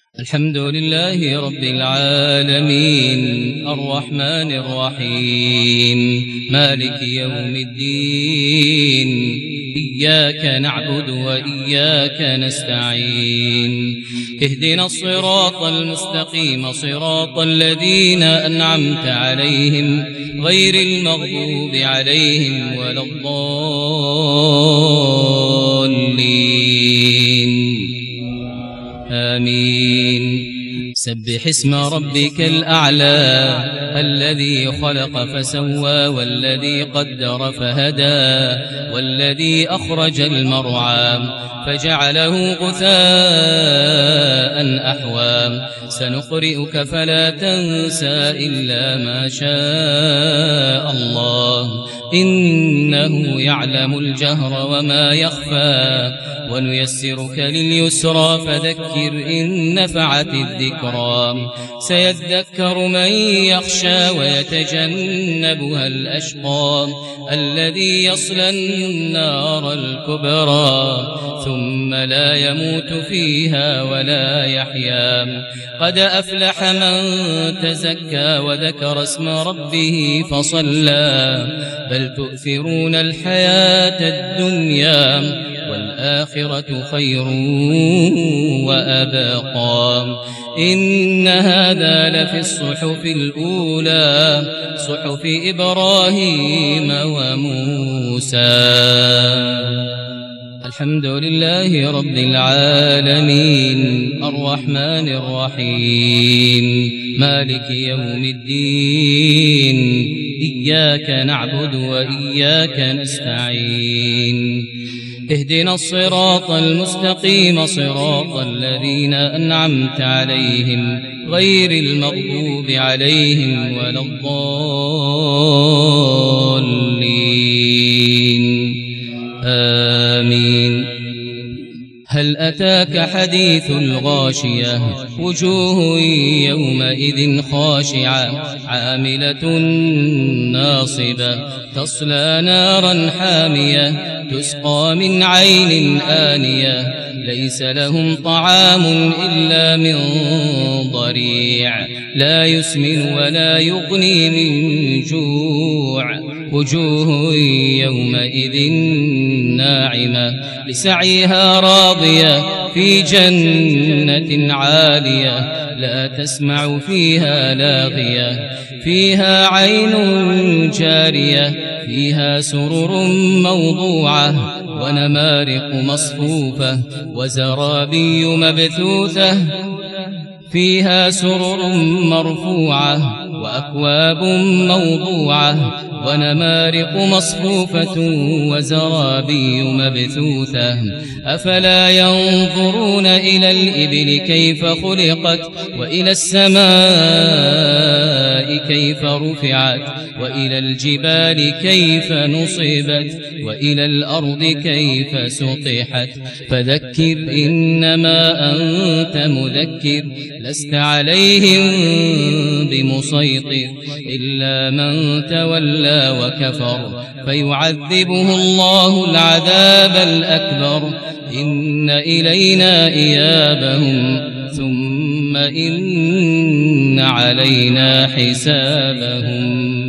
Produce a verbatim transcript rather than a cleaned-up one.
الحمد لله رب العالمين الرحمن الرحيم مالك يوم الدين إياك نعبد وإياك نستعين اهدنا الصراط المستقيم صراط الذين أنعمت عليهم غير المغضوب عليهم ولا الضالين آمين. سبح اسم ربك الأعلى الذي خلق فسوى والذي قدر فهدى والذي أخرج المرعى فجعله غثاء أحوى سنقرئك فلا تنسى إلا ما شاء الله إنه يعلم الجهر وما يخفى ونيسرك لليسرى فذكر إن نفعت الذكرى سيذكر من يخشى ويتجنبها الأشقى الذي يصلى النار الكبرى ثم لا يموت فيها ولا يحيا قد أفلح من تزكى وذكر اسم ربه فصلى بل تؤثرون الحياة الدنيا والآخرة خير وأبقى إن هذا لفي الصحف الأولى صحف إبراهيم وموسى. الحمد لله رب العالمين الرحمن الرحيم مالك يوم الدين إياك نعبد وإياك نستعين اهدنا الصراط المستقيم صراط الذين أنعمت عليهم غير المغضوب عليهم ولا الضالين آمين. هل أتاك حديث الغاشية وجوه يومئذ خاشعة عاملة ناصبة تصلى نارا حامية تسقى من عين آنية ليس لهم طعام إلا من ضريع لا يسمن ولا يغني من جوع وجوه يومئذ ناعمة لسعيها راضية في جنة عالية لا تسمع فيها لاغية فيها عين جارية فيها سرر موضوعة ونمارق مصفوفة وزرابي مبثوثة فيها سرر مرفوعة وأكواب موضوعة ونمارق مصفوفة وزرابي مبثوثة أفلا ينظرون إلى الإبل كيف خلقت وإلى السماء كيف رفعت وإلى الجبال كيف نصبت وإلى الأرض كيف سطحت فذكر إنما أنت مذكر لست عليهم بمسيطر إلا من تولى وكفر فيعذبه الله العذاب الأكبر إن إلينا إيابهم ثم إن علينا حسابهم.